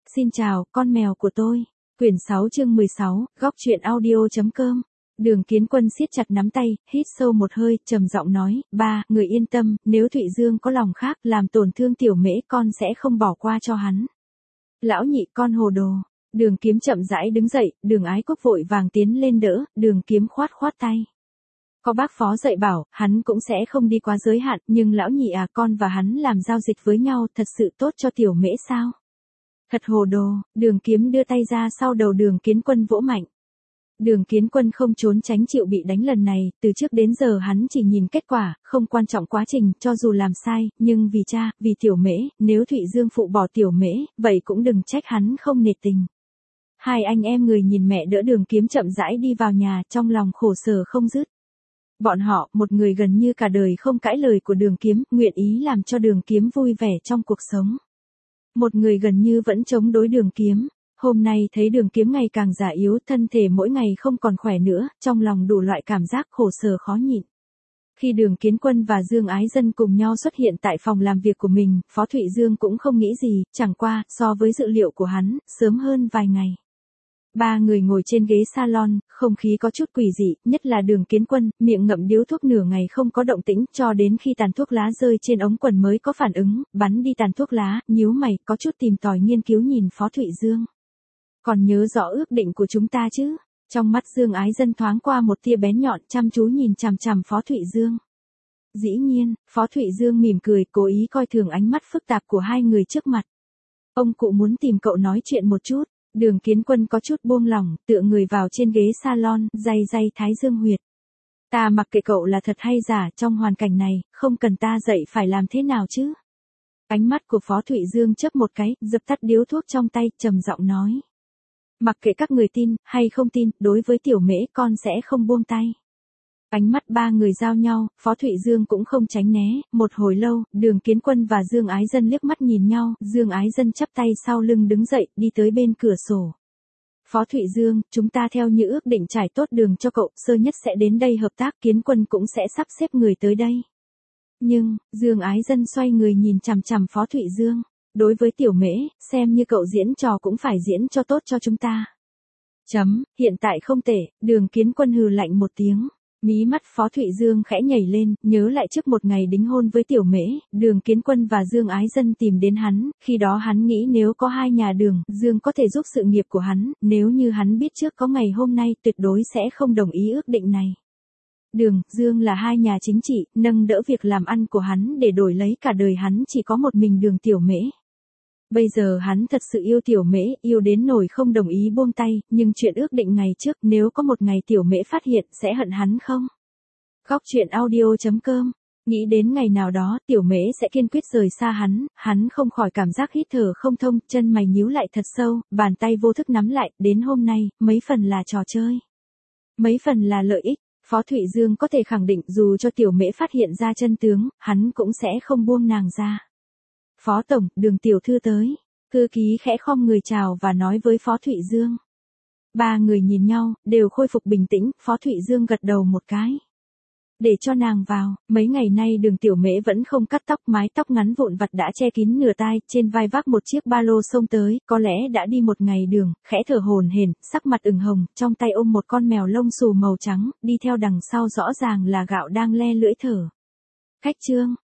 Xin chào, con mèo của tôi. Quyển 6 chương 16, góc truyện audio.com. Đường Kiến Quân siết chặt nắm tay, hít sâu một hơi, trầm giọng nói, ba, người yên tâm, nếu Thụy Dương có lòng khác, làm tổn thương tiểu mễ con sẽ không bỏ qua cho hắn. Lão nhị con hồ đồ. Đường Kiếm chậm rãi đứng dậy, Đường Ái Quốc vội vàng tiến lên đỡ, Đường Kiếm khoát tay. Có bác phó dạy bảo, hắn cũng sẽ không đi quá giới hạn, nhưng lão nhị à, con và hắn làm giao dịch với nhau, thật sự tốt cho tiểu mễ sao? Thật hồ đồ. Đường Kiếm đưa tay ra sau đầu Đường Kiến Quân vỗ mạnh. Đường Kiến Quân không trốn tránh chịu bị đánh lần này, từ trước đến giờ hắn chỉ nhìn kết quả, không quan trọng quá trình, cho dù làm sai, nhưng vì cha, vì tiểu mễ, nếu Thụy Dương phụ bỏ tiểu mễ, vậy cũng đừng trách hắn không nể tình. Hai anh em người nhìn mẹ đỡ Đường Kiếm chậm rãi đi vào nhà, trong lòng khổ sở không dứt. Bọn họ, một người gần như cả đời không cãi lời của Đường Kiếm, nguyện ý làm cho Đường Kiếm vui vẻ trong cuộc sống. Một người gần như vẫn chống đối Đường Kiếm. Hôm nay thấy Đường Kiếm ngày càng già yếu, thân thể mỗi ngày không còn khỏe nữa, trong lòng đủ loại cảm giác khổ sở khó nhịn. Khi Đường Kiến Quân và Dương Ái Dân cùng nhau xuất hiện tại phòng làm việc của mình, Phó Thụy Dương cũng không nghĩ gì, chẳng qua, so với dự liệu của hắn, sớm hơn vài ngày. Ba người ngồi trên ghế salon, không khí có chút quỷ dị, nhất là Đường Kiến Quân, miệng ngậm điếu thuốc nửa ngày không có động tĩnh, cho đến khi tàn thuốc lá rơi trên ống quần mới có phản ứng, bắn đi tàn thuốc lá, nhíu mày, có chút tìm tòi nghiên cứu nhìn Phó Thụy Dương. Còn nhớ rõ ước định của chúng ta chứ? Trong mắt Dương Ái Dân thoáng qua một tia bén nhọn, chăm chú nhìn chằm chằm Phó Thụy Dương. Dĩ nhiên, Phó Thụy Dương mỉm cười, cố ý coi thường ánh mắt phức tạp của hai người trước mặt. Ông cụ muốn tìm cậu nói chuyện một chút. Đường Kiến Quân có chút buông lỏng, tựa người vào trên ghế salon, day thái dương huyệt. Ta mặc kệ cậu là thật hay giả, trong hoàn cảnh này, không cần ta dạy phải làm thế nào chứ? Ánh mắt của Phó Thụy Dương chớp một cái, dập tắt điếu thuốc trong tay, trầm giọng nói. Mặc kệ các người tin, hay không tin, đối với tiểu mễ con sẽ không buông tay. Ánh mắt ba người giao nhau, Phó Thụy Dương cũng không tránh né, một hồi lâu, Đường Kiến Quân và Dương Ái Dân liếc mắt nhìn nhau, Dương Ái Dân chắp tay sau lưng đứng dậy, đi tới bên cửa sổ. Phó Thụy Dương, chúng ta theo như ước định trải tốt đường cho cậu, sơ nhất sẽ đến đây hợp tác, Kiến Quân cũng sẽ sắp xếp người tới đây. Nhưng, Dương Ái Dân xoay người nhìn chằm chằm Phó Thụy Dương, đối với tiểu mễ, xem như cậu diễn trò cũng phải diễn cho tốt cho chúng ta. Hiện tại không tệ, Đường Kiến Quân hừ lạnh một tiếng. Mí mắt Phó Thụy Dương khẽ nhảy lên, nhớ lại trước một ngày đính hôn với tiểu mễ, Đường Kiến Quân và Dương Ái Dân tìm đến hắn, khi đó hắn nghĩ nếu có hai nhà Đường, Dương có thể giúp sự nghiệp của hắn, nếu như hắn biết trước có ngày hôm nay tuyệt đối sẽ không đồng ý ước định này. Đường, Dương là hai nhà chính trị, nâng đỡ việc làm ăn của hắn để đổi lấy cả đời hắn chỉ có một mình Đường tiểu mễ. Bây giờ hắn thật sự yêu tiểu mễ, yêu đến nỗi không đồng ý buông tay, nhưng chuyện ước định ngày trước nếu có một ngày tiểu mễ phát hiện sẽ hận hắn không? Góc truyện audio.com. Nghĩ đến ngày nào đó tiểu mễ sẽ kiên quyết rời xa hắn không khỏi cảm giác hít thở không thông, chân mày nhíu lại thật sâu, bàn tay vô thức nắm lại, đến hôm nay, mấy phần là trò chơi. Mấy phần là lợi ích, Phó Thụy Dương có thể khẳng định dù cho tiểu mễ phát hiện ra chân tướng, hắn cũng sẽ không buông nàng ra. Phó Tổng, Đường tiểu thư tới. Thư ký khẽ khom người chào và nói với Phó Thụy Dương. Ba người nhìn nhau, đều khôi phục bình tĩnh, Phó Thụy Dương gật đầu một cái. Để cho nàng vào, mấy ngày nay Đường tiểu mễ vẫn không cắt tóc, mái tóc ngắn vụn vặt đã che kín nửa tai, trên vai vác một chiếc ba lô xông tới, có lẽ đã đi một ngày đường, khẽ thở hổn hển, sắc mặt ửng hồng, trong tay ôm một con mèo lông xù màu trắng, đi theo đằng sau rõ ràng là Gạo đang le lưỡi thở. Khách Trương,